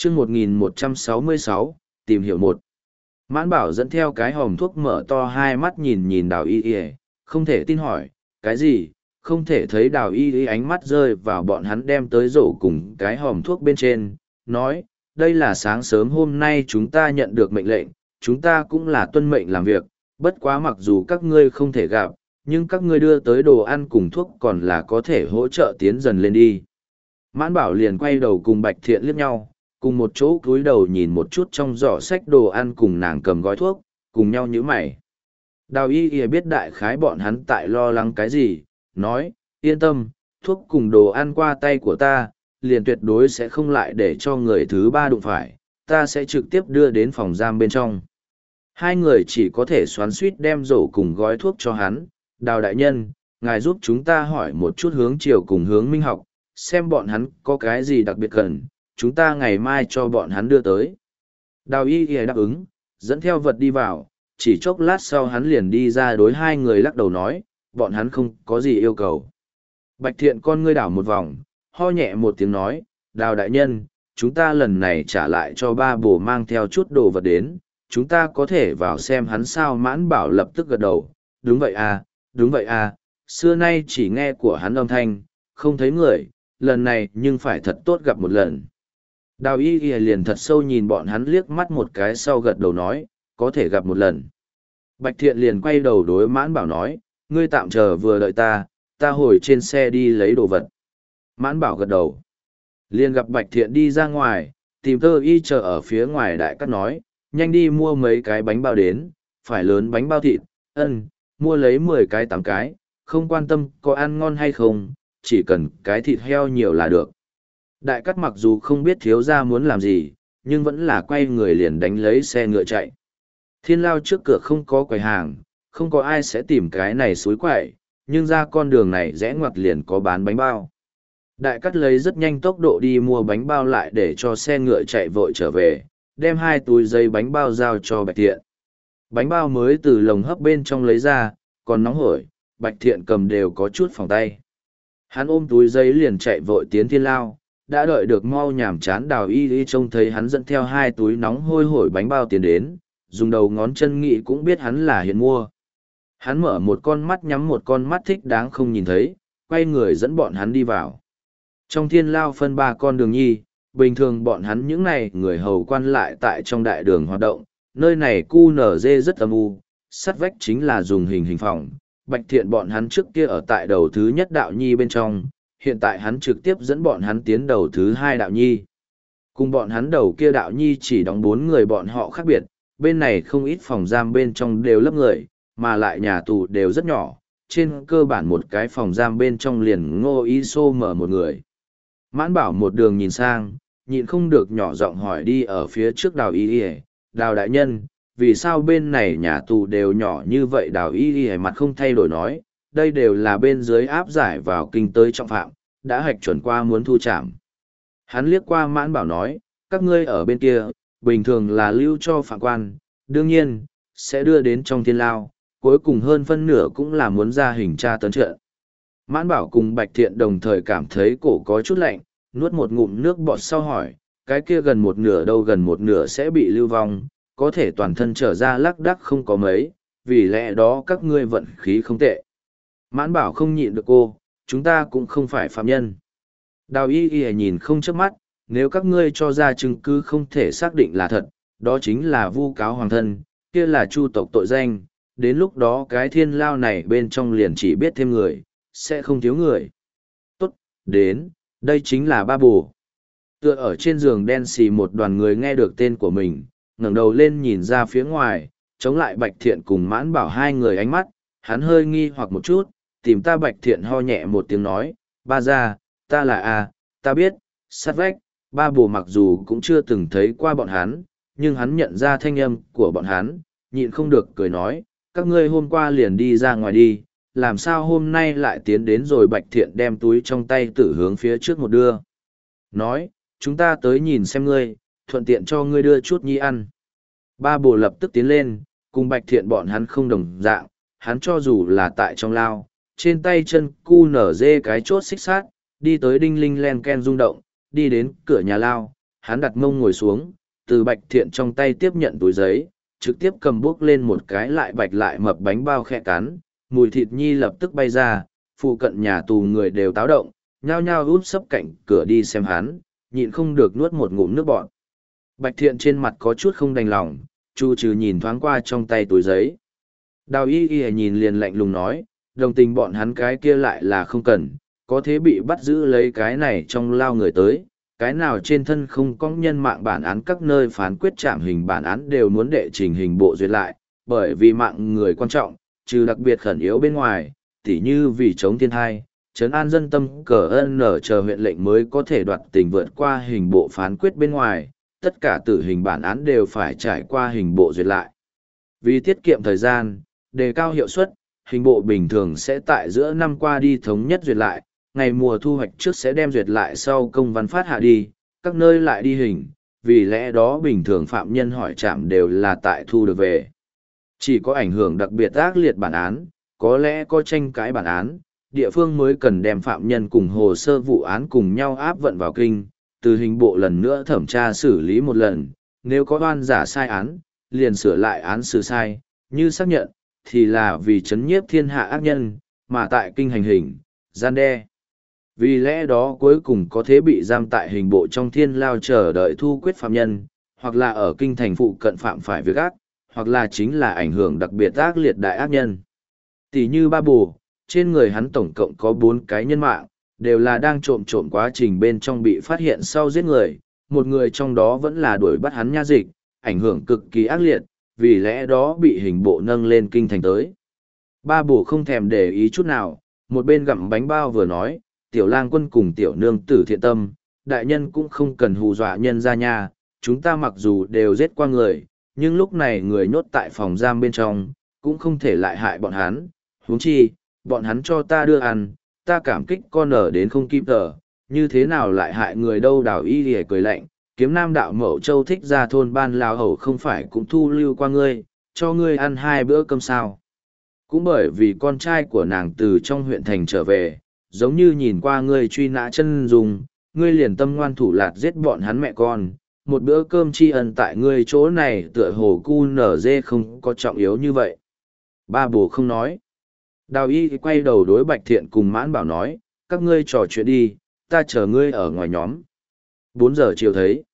chương 1166, tìm hiểu một. Mãn Bảo dẫn theo cái hòm thuốc mở to hai mắt nhìn nhìn Đào Y Y, không thể tin hỏi, cái gì, không thể thấy Đào Y Y ánh mắt rơi vào bọn hắn đem tới rổ cùng cái hòm thuốc bên trên, nói, đây là sáng sớm hôm nay chúng ta nhận được mệnh lệnh, chúng ta cũng là tuân mệnh làm việc, bất quá mặc dù các ngươi không thể gặp, nhưng các ngươi đưa tới đồ ăn cùng thuốc còn là có thể hỗ trợ tiến dần lên đi. Mãn Bảo liền quay đầu cùng Bạch Thiện liếc nhau, cùng một chỗ cúi đầu nhìn một chút trong giỏ sách đồ ăn cùng nàng cầm gói thuốc, cùng nhau nhíu mày. Đào Y Y biết đại khái bọn hắn tại lo lắng cái gì, nói, yên tâm, thuốc cùng đồ ăn qua tay của ta, liền tuyệt đối sẽ không lại để cho người thứ ba đụng phải, ta sẽ trực tiếp đưa đến phòng giam bên trong. Hai người chỉ có thể xoắn suýt đem rổ cùng gói thuốc cho hắn, Đào đại nhân, ngài giúp chúng ta hỏi một chút hướng chiều cùng hướng minh học, xem bọn hắn có cái gì đặc biệt cần, chúng ta ngày mai cho bọn hắn đưa tới. Đào Y Y đáp ứng, dẫn theo vật đi vào, chỉ chốc lát sau hắn liền đi ra đối hai người lắc đầu nói, bọn hắn không có gì yêu cầu. Bạch Thiện con ngươi đảo một vòng, ho nhẹ một tiếng nói, Đào đại nhân, chúng ta lần này trả lại cho ba bồ mang theo chút đồ vật đến, chúng ta có thể vào xem hắn sao. Mãn Bảo lập tức gật đầu, đúng vậy à, xưa nay chỉ nghe của hắn âm thanh, không thấy người, lần này nhưng phải thật tốt gặp một lần. Đào Y Y liền thật sâu nhìn bọn hắn liếc mắt một cái sau gật đầu nói, có thể gặp một lần. Bạch Thiện liền quay đầu đối Mãn Bảo nói, ngươi tạm chờ vừa đợi ta hồi trên xe đi lấy đồ vật. Mãn Bảo gật đầu. Liền gặp Bạch Thiện đi ra ngoài, tìm Tơ Y chờ ở phía ngoài đại cắt nói, nhanh đi mua mấy cái bánh bao đến, phải lớn bánh bao thịt, mua lấy 10 cái 8 cái, không quan tâm có ăn ngon hay không, chỉ cần cái thịt heo nhiều là được. Đại cắt mặc dù không biết thiếu gia muốn làm gì, nhưng vẫn là quay người liền đánh lấy xe ngựa chạy. Thiên lao trước cửa không có quầy hàng, không có ai sẽ tìm cái này suối quậy, nhưng ra con đường này rẽ ngoặt liền có bán bánh bao. Đại cắt lấy rất nhanh tốc độ đi mua bánh bao lại để cho xe ngựa chạy vội trở về, đem 2 túi giấy bánh bao giao cho Bạch Thiện. Bánh bao mới từ lồng hấp bên trong lấy ra, còn nóng hổi, Bạch Thiện cầm đều có chút phòng tay. Hắn ôm túi giấy liền chạy vội tiến thiên lao, đã đợi được mau nhàm chán Đào Y Y trông thấy hắn dẫn theo 2 túi nóng hôi hổi bánh bao tiến đến, dùng đầu ngón chân nghĩ cũng biết hắn là hiện mua. Hắn mở một con mắt nhắm một con mắt thích đáng không nhìn thấy, quay người dẫn bọn hắn đi vào. Trong thiên lao phân 3 con đường nhi, bình thường bọn hắn những này người hầu quan lại tại trong đại đường hoạt động, nơi này QNZ rất âm u, sắt vách chính là dùng hình phòng. Bạch Thiện bọn hắn trước kia ở tại đầu thứ nhất đạo nhi bên trong, hiện tại hắn trực tiếp dẫn bọn hắn tiến đầu thứ 2 đạo nhi. Cùng bọn hắn đầu kia đạo nhi chỉ đóng 4 người bọn họ khác biệt, bên này không ít phòng giam bên trong đều lấp người, mà lại nhà tù đều rất nhỏ, trên cơ bản một cái phòng giam bên trong liền Ngô Y Xô mở một người. Mãn Bảo một đường nhìn sang, nhịn không được nhỏ giọng hỏi đi ở phía trước Đào Y Y, Đào đại nhân, vì sao bên này nhà tù đều nhỏ như vậy? Đào Y Y mặt không thay đổi nói, đây đều là bên dưới áp giải vào kinh tới trọng phạm, đã hạch chuẩn qua muốn thu trảm. Hắn liếc qua Mãn Bảo nói, các ngươi ở bên kia, bình thường là lưu cho phạm quan, đương nhiên, sẽ đưa đến trong thiên lao, cuối cùng hơn phân nửa cũng là muốn ra hình tra tấn trận. Mãn Bảo cùng Bạch Thiện đồng thời cảm thấy cổ có chút lạnh, nuốt một ngụm nước bọt sau hỏi, cái kia gần một nửa đâu, gần một nửa sẽ bị lưu vong, có thể toàn thân trở ra lác đác không có mấy, vì lẽ đó các ngươi vận khí không tệ. Mãn Bảo không nhịn được cô, chúng ta cũng không phải phạm nhân. Đào Y Y nhìn không chớp mắt, nếu các ngươi cho ra chứng cứ không thể xác định là thật, đó chính là vu cáo hoàng thân, kia là chu tộc tội danh, đến lúc đó cái thiên lao này bên trong liền chỉ biết thêm người, sẽ không thiếu người. Tốt, đến, đây chính là ba bồ. Tựa ở trên giường đen xì một đoàn người nghe được tên của mình, ngẩng đầu lên nhìn ra phía ngoài, chống lại Bạch Thiện cùng Mãn Bảo hai người ánh mắt, hắn hơi nghi hoặc một chút, tìm ta. Bạch Thiện ho nhẹ một tiếng nói, ba ra, ta là ta biết, sát vách, ba bồ mặc dù cũng chưa từng thấy qua bọn hắn, nhưng hắn nhận ra thanh âm của bọn hắn, nhịn không được cười nói, các ngươi hôm qua liền đi ra ngoài đi, làm sao hôm nay lại tiến đến rồi? Bạch Thiện đem túi trong tay tử hướng phía trước một đưa. Nói, chúng ta tới nhìn xem ngươi, thuận tiện cho ngươi đưa chút nhi ăn. Ba bồ lập tức tiến lên, cùng Bạch Thiện bọn hắn không đồng dạng, hắn cho dù là tại trong lao, trên tay chân cu nở dê cái chốt xích sát, đi tới đinh linh len ken rung động, đi đến cửa nhà lao, hắn đặt mông ngồi xuống, từ Bạch Thiện trong tay tiếp nhận túi giấy, trực tiếp cầm bốc lên một cái lại bạch lại mập bánh bao khẽ cắn, mùi thịt nhi lập tức bay ra, phụ cận nhà tù người đều táo động, nhao nhao út sấp cạnh cửa đi xem hắn, nhịn không được nuốt một ngụm nước bọt. Bạch Thiện trên mặt có chút không đành lòng, Chu Trừ nhìn thoáng qua trong tay túi giấy. Đào Y Y nhìn liền lạnh lùng nói, đồng tình bọn hắn cái kia lại là không cần, có thế bị bắt giữ lấy cái này trong lao người tới, cái nào trên thân không có nhân mạng bản án các nơi phán quyết trảm hình bản án đều muốn đệ trình hình bộ duyệt lại, bởi vì mạng người quan trọng, trừ đặc biệt khẩn yếu bên ngoài, tỉ như vì chống thiên thai, trấn an dân tâm cờ ân nở chờ huyện lệnh mới có thể đoạt tình vượt qua hình bộ phán quyết bên ngoài, tất cả tử hình bản án đều phải trải qua hình bộ duyệt lại. Vì tiết kiệm thời gian, đề cao hiệu suất, hình bộ bình thường sẽ tại giữa năm qua đi thống nhất duyệt lại, ngày mùa thu hoạch trước sẽ đem duyệt lại sau công văn phát hạ đi, các nơi lại đi hình, vì lẽ đó bình thường phạm nhân hỏi trạm đều là tại thu được về. Chỉ có ảnh hưởng đặc biệt ác liệt bản án, có lẽ có tranh cãi bản án, địa phương mới cần đem phạm nhân cùng hồ sơ vụ án cùng nhau áp vận vào kinh, từ hình bộ lần nữa thẩm tra xử lý một lần, nếu có oan giả sai án, liền sửa lại án xử sai, như xác nhận, thì là vì chấn nhiếp thiên hạ ác nhân, mà tại kinh hành hình, gian đe. Vì lẽ đó cuối cùng có thể bị giam tại hình bộ trong thiên lao chờ đợi thu quyết phạm nhân, hoặc là ở kinh thành phụ cận phạm phải việc ác, hoặc là chính là ảnh hưởng đặc biệt ác liệt đại ác nhân. Tỷ như Ba Bồ, trên người hắn tổng cộng có 4 cái nhân mạng, đều là đang trộm quá trình bên trong bị phát hiện sau giết người, một người trong đó vẫn là đuổi bắt hắn nha dịch, ảnh hưởng cực kỳ ác liệt, vì lẽ đó bị hình bộ nâng lên kinh thành tới. Ba Bồ không thèm để ý chút nào, một bên gặm bánh bao vừa nói, tiểu lang quân cùng tiểu nương tử thiện tâm, đại nhân cũng không cần hù dọa nhân ra nha, chúng ta mặc dù đều giết qua người, nhưng lúc này người nhốt tại phòng giam bên trong, cũng không thể lại hại bọn hắn, huống chi, bọn hắn cho ta đưa ăn, ta cảm kích con ở đến không kịp tờ, như thế nào lại hại người đâu. Đào Y lìa cười lạnh, kiếm nam đạo Mậu Châu thích ra thôn ban lao hầu không phải cũng thu lưu qua ngươi, cho ngươi ăn 2 bữa cơm sao. Cũng bởi vì con trai của nàng từ trong huyện thành trở về, giống như nhìn qua ngươi truy nã chân dùng, ngươi liền tâm ngoan thủ lạt giết bọn hắn mẹ con, một bữa cơm tri ân tại ngươi chỗ này tựa hồ cu nở dê không có trọng yếu như vậy. Ba Bồ không nói. Đào Y quay đầu đối Bạch Thiện cùng Mãn Bảo nói, các ngươi trò chuyện đi, ta chờ ngươi ở ngoài nhóm. 4 giờ chiều thấy.